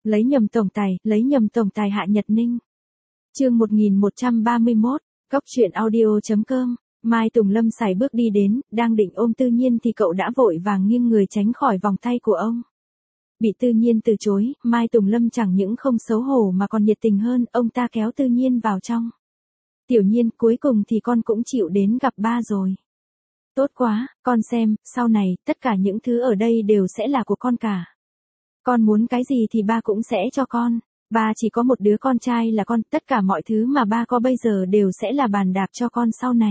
lấy nhầm tổng tài Hạ Nhật Ninh. Chương 1131, Cóc truyện audio.com. Mai Tùng Lâm sải bước đi đến, đang định ôm Tư Nhiên thì cậu đã vội vàng nghiêng người tránh khỏi vòng tay của ông. Bị Tư Nhiên từ chối, Mai Tùng Lâm chẳng những không xấu hổ mà còn nhiệt tình hơn, ông ta kéo Tư Nhiên vào trong. Tiểu Nhiên, cuối cùng thì con cũng chịu đến gặp ba rồi. Tốt quá, con xem, sau này, tất cả những thứ ở đây đều sẽ là của con cả. Con muốn cái gì thì ba cũng sẽ cho con. Ba chỉ có một đứa con trai là con, tất cả mọi thứ mà ba có bây giờ đều sẽ là bàn đạp cho con sau này.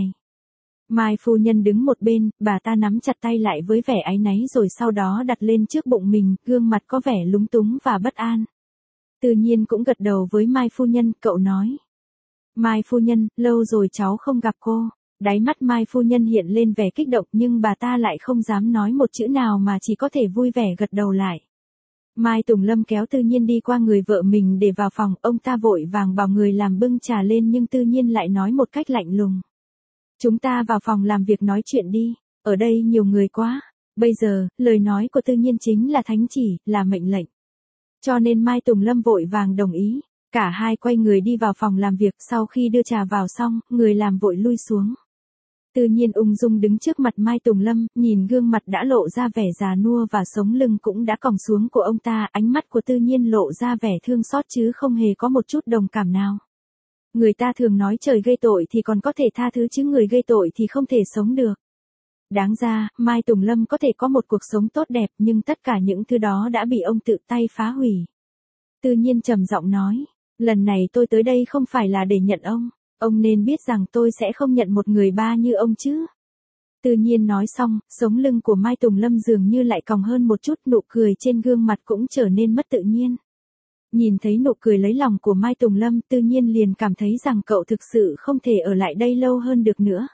Mai phu nhân đứng một bên, bà ta nắm chặt tay lại với vẻ áy náy rồi sau đó đặt lên trước bụng mình, gương mặt có vẻ lúng túng và bất an. Tự nhiên cũng gật đầu với Mai phu nhân, cậu nói. Mai phu nhân, lâu rồi cháu không gặp cô. Đáy mắt Mai phu nhân hiện lên vẻ kích động nhưng bà ta lại không dám nói một chữ nào mà chỉ có thể vui vẻ gật đầu lại. Mai Tùng Lâm kéo Tư Nhiên đi qua người vợ mình để vào phòng, ông ta vội vàng bảo người làm bưng trà lên nhưng Tư Nhiên lại nói một cách lạnh lùng. Chúng ta vào phòng làm việc nói chuyện đi, ở đây nhiều người quá. Bây giờ, lời nói của Tư Nhiên chính là thánh chỉ, là mệnh lệnh. Cho nên Mai Tùng Lâm vội vàng đồng ý. Cả hai quay người đi vào phòng làm việc, sau khi đưa trà vào xong, người làm vội lui xuống. Tư Nhiên ung dung đứng trước mặt Mai Tùng Lâm, nhìn gương mặt đã lộ ra vẻ già nua và sống lưng cũng đã còng xuống của ông ta, ánh mắt của Tư Nhiên lộ ra vẻ thương xót chứ không hề có một chút đồng cảm nào. Người ta thường nói trời gây tội thì còn có thể tha thứ chứ người gây tội thì không thể sống được. Đáng ra, Mai Tùng Lâm có thể có một cuộc sống tốt đẹp nhưng tất cả những thứ đó đã bị ông tự tay phá hủy. Tư Nhiên trầm giọng nói, lần này tôi tới đây không phải là để nhận ông nên biết rằng tôi sẽ không nhận một người ba như ông chứ. Tư Nhiên nói xong, sống lưng của Mai Tùng Lâm dường như lại còng hơn một chút, nụ cười trên gương mặt cũng trở nên mất tự nhiên. Nhìn thấy nụ cười lấy lòng của Mai Tùng Lâm, Tư Nhiên liền cảm thấy rằng cậu thực sự không thể ở lại đây lâu hơn được nữa.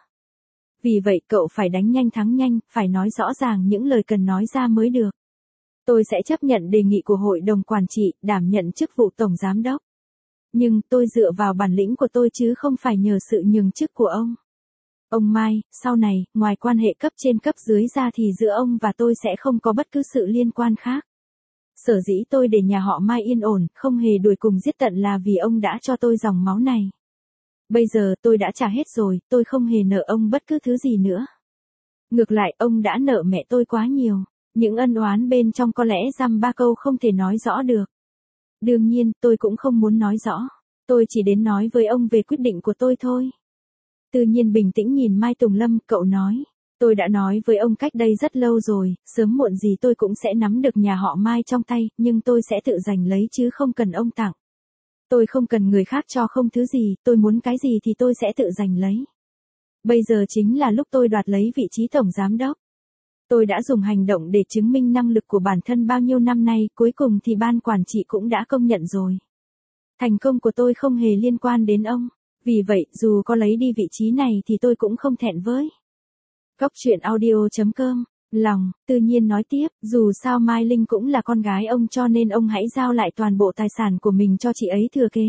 Vì vậy cậu phải đánh nhanh thắng nhanh, phải nói rõ ràng những lời cần nói ra mới được. Tôi sẽ chấp nhận đề nghị của hội đồng quản trị, đảm nhận chức vụ tổng giám đốc. Nhưng tôi dựa vào bản lĩnh của tôi chứ không phải nhờ sự nhường chức của ông. Ông Mai, sau này, ngoài quan hệ cấp trên cấp dưới ra thì giữa ông và tôi sẽ không có bất cứ sự liên quan khác. Sở dĩ tôi để nhà họ Mai yên ổn, không hề đuổi cùng giết tận là vì ông đã cho tôi dòng máu này. Bây giờ tôi đã trả hết rồi, tôi không hề nợ ông bất cứ thứ gì nữa. Ngược lại, ông đã nợ mẹ tôi quá nhiều. Những ân oán bên trong có lẽ dăm ba câu không thể nói rõ được. Đương nhiên, tôi cũng không muốn nói rõ. Tôi chỉ đến nói với ông về quyết định của tôi thôi. Tư Nhiên bình tĩnh nhìn Mai Tùng Lâm, cậu nói. Tôi đã nói với ông cách đây rất lâu rồi, sớm muộn gì tôi cũng sẽ nắm được nhà họ Mai trong tay, nhưng tôi sẽ tự giành lấy chứ không cần ông tặng. Tôi không cần người khác cho không thứ gì, tôi muốn cái gì thì tôi sẽ tự giành lấy. Bây giờ chính là lúc tôi đoạt lấy vị trí tổng giám đốc. Tôi đã dùng hành động để chứng minh năng lực của bản thân bao nhiêu năm nay, cuối cùng thì ban quản trị cũng đã công nhận rồi. Thành công của tôi không hề liên quan đến ông, vì vậy dù có lấy đi vị trí này thì tôi cũng không thẹn với. Cóc truyện audio.com, lòng, Tư Nhiên nói tiếp, dù sao Mai Linh cũng là con gái ông cho nên ông hãy giao lại toàn bộ tài sản của mình cho chị ấy thừa kế.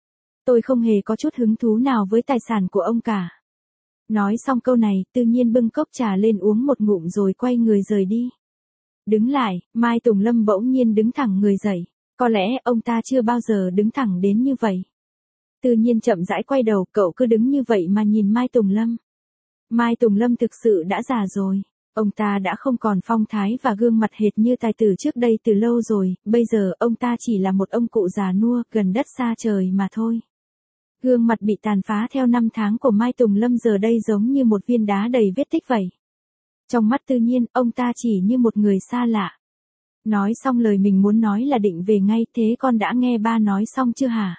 Tôi không hề có chút hứng thú nào với tài sản của ông cả. Nói xong câu này, Tư Nhiên bưng cốc trà lên uống một ngụm rồi quay người rời đi. Đứng lại, Mai Tùng Lâm bỗng nhiên đứng thẳng người dậy. Có lẽ ông ta chưa bao giờ đứng thẳng đến như vậy. Tư Nhiên chậm rãi quay đầu, cậu cứ đứng như vậy mà nhìn Mai Tùng Lâm. Mai Tùng Lâm thực sự đã già rồi. Ông ta đã không còn phong thái và gương mặt hệt như tài tử trước đây từ lâu rồi, bây giờ ông ta chỉ là một ông cụ già nua, gần đất xa trời mà thôi. Gương mặt bị tàn phá theo năm tháng của Mai Tùng Lâm giờ đây giống như một viên đá đầy vết tích vậy. Trong mắt Tư Nhiên, ông ta chỉ như một người xa lạ. Nói xong lời mình muốn nói là định về ngay, thế con đã nghe ba nói xong chưa hả?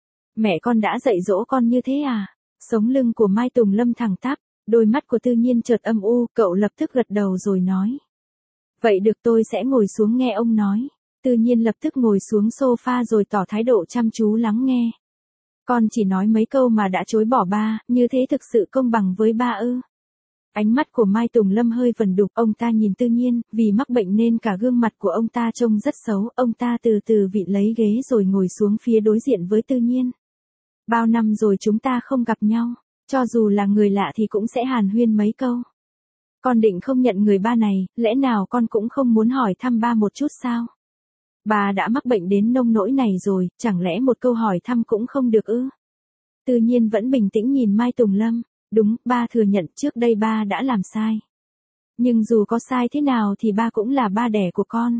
Mẹ con đã dạy dỗ con như thế à? Sống lưng của Mai Tùng Lâm thẳng tắp, đôi mắt của Tư Nhiên chợt âm u, cậu lập tức gật đầu rồi nói. Vậy được, tôi sẽ ngồi xuống nghe ông nói. Tư Nhiên lập tức ngồi xuống sofa rồi tỏ thái độ chăm chú lắng nghe. Con chỉ nói mấy câu mà đã chối bỏ ba, như thế thực sự công bằng với ba ư? Ánh mắt của Mai Tùng Lâm hơi vần đục, ông ta nhìn Tư Nhiên, vì mắc bệnh nên cả gương mặt của ông ta trông rất xấu, ông ta từ từ vịn lấy ghế rồi ngồi xuống phía đối diện với Tư Nhiên. Bao năm rồi chúng ta không gặp nhau, cho dù là người lạ thì cũng sẽ hàn huyên mấy câu. Con định không nhận người ba này, lẽ nào con cũng không muốn hỏi thăm ba một chút sao? Ba đã mắc bệnh đến nông nỗi này rồi, chẳng lẽ một câu hỏi thăm cũng không được ư? Tư Nhiên vẫn bình tĩnh nhìn Mai Tùng Lâm. Đúng, ba thừa nhận trước đây ba đã làm sai. Nhưng dù có sai thế nào thì ba cũng là ba đẻ của con.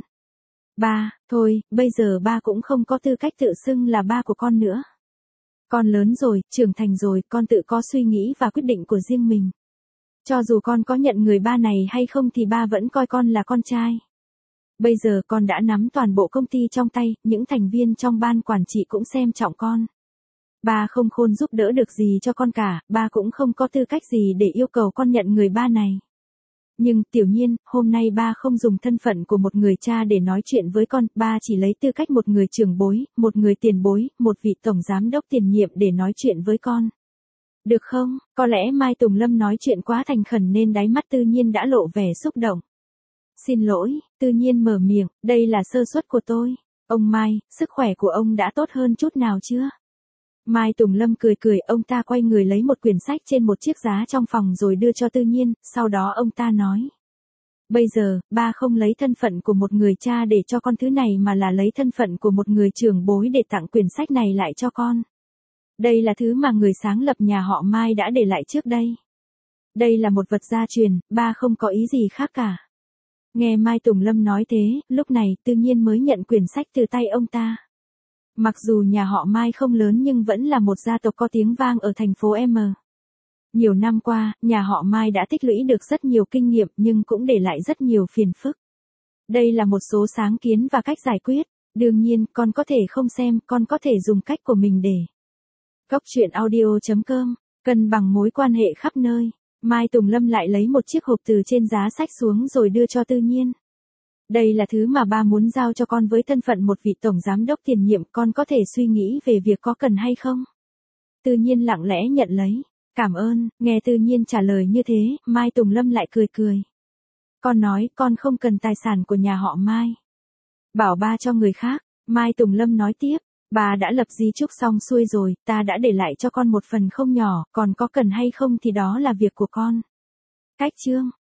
Ba, thôi, bây giờ ba cũng không có tư cách tự xưng là ba của con nữa. Con lớn rồi, trưởng thành rồi, con tự có suy nghĩ và quyết định của riêng mình. Cho dù con có nhận người ba này hay không thì ba vẫn coi con là con trai. Bây giờ con đã nắm toàn bộ công ty trong tay, những thành viên trong ban quản trị cũng xem trọng con. Ba không khôn giúp đỡ được gì cho con cả, ba cũng không có tư cách gì để yêu cầu con nhận người ba này. Nhưng, Tiểu Nhiên, hôm nay ba không dùng thân phận của một người cha để nói chuyện với con, ba chỉ lấy tư cách một người trưởng bối, một người tiền bối, một vị tổng giám đốc tiền nhiệm để nói chuyện với con. Được không? Có lẽ Mai Tùng Lâm nói chuyện quá thành khẩn nên đáy mắt Tư Nhiên đã lộ vẻ xúc động. Xin lỗi, Tư Nhiên mở miệng, đây là sơ suất của tôi. Ông Mai, sức khỏe của ông đã tốt hơn chút nào chưa? Mai Tùng Lâm cười cười, ông ta quay người lấy một quyển sách trên một chiếc giá trong phòng rồi đưa cho Tư Nhiên, sau đó ông ta nói. Bây giờ, ba không lấy thân phận của một người cha để cho con thứ này mà là lấy thân phận của một người trưởng bối để tặng quyển sách này lại cho con. Đây là thứ mà người sáng lập nhà họ Mai đã để lại trước đây. Đây là một vật gia truyền, ba không có ý gì khác cả. Nghe Mai Tùng Lâm nói thế, lúc này Tư Nhiên mới nhận quyển sách từ tay ông ta. Mặc dù nhà họ Mai không lớn nhưng vẫn là một gia tộc có tiếng vang ở thành phố M. Nhiều năm qua, nhà họ Mai đã tích lũy được rất nhiều kinh nghiệm nhưng cũng để lại rất nhiều phiền phức. Đây là một số sáng kiến và cách giải quyết. Đương nhiên, con có thể không xem, con có thể dùng cách của mình để. Cốc truyện audio.com, cân bằng mối quan hệ khắp nơi. Mai Tùng Lâm lại lấy một chiếc hộp từ trên giá sách xuống rồi đưa cho Tư Nhiên. Đây là thứ mà ba muốn giao cho con với thân phận một vị tổng giám đốc tiền nhiệm, con có thể suy nghĩ về việc có cần hay không? Tư Nhiên lặng lẽ nhận lấy. Cảm ơn, nghe Tư Nhiên trả lời như thế, Mai Tùng Lâm lại cười cười. Con nói con không cần tài sản của nhà họ Mai. Bảo ba cho người khác, Mai Tùng Lâm nói tiếp, bà đã lập di chúc xong xuôi rồi, ta đã để lại cho con một phần không nhỏ, còn có cần hay không thì đó là việc của con. Cách chương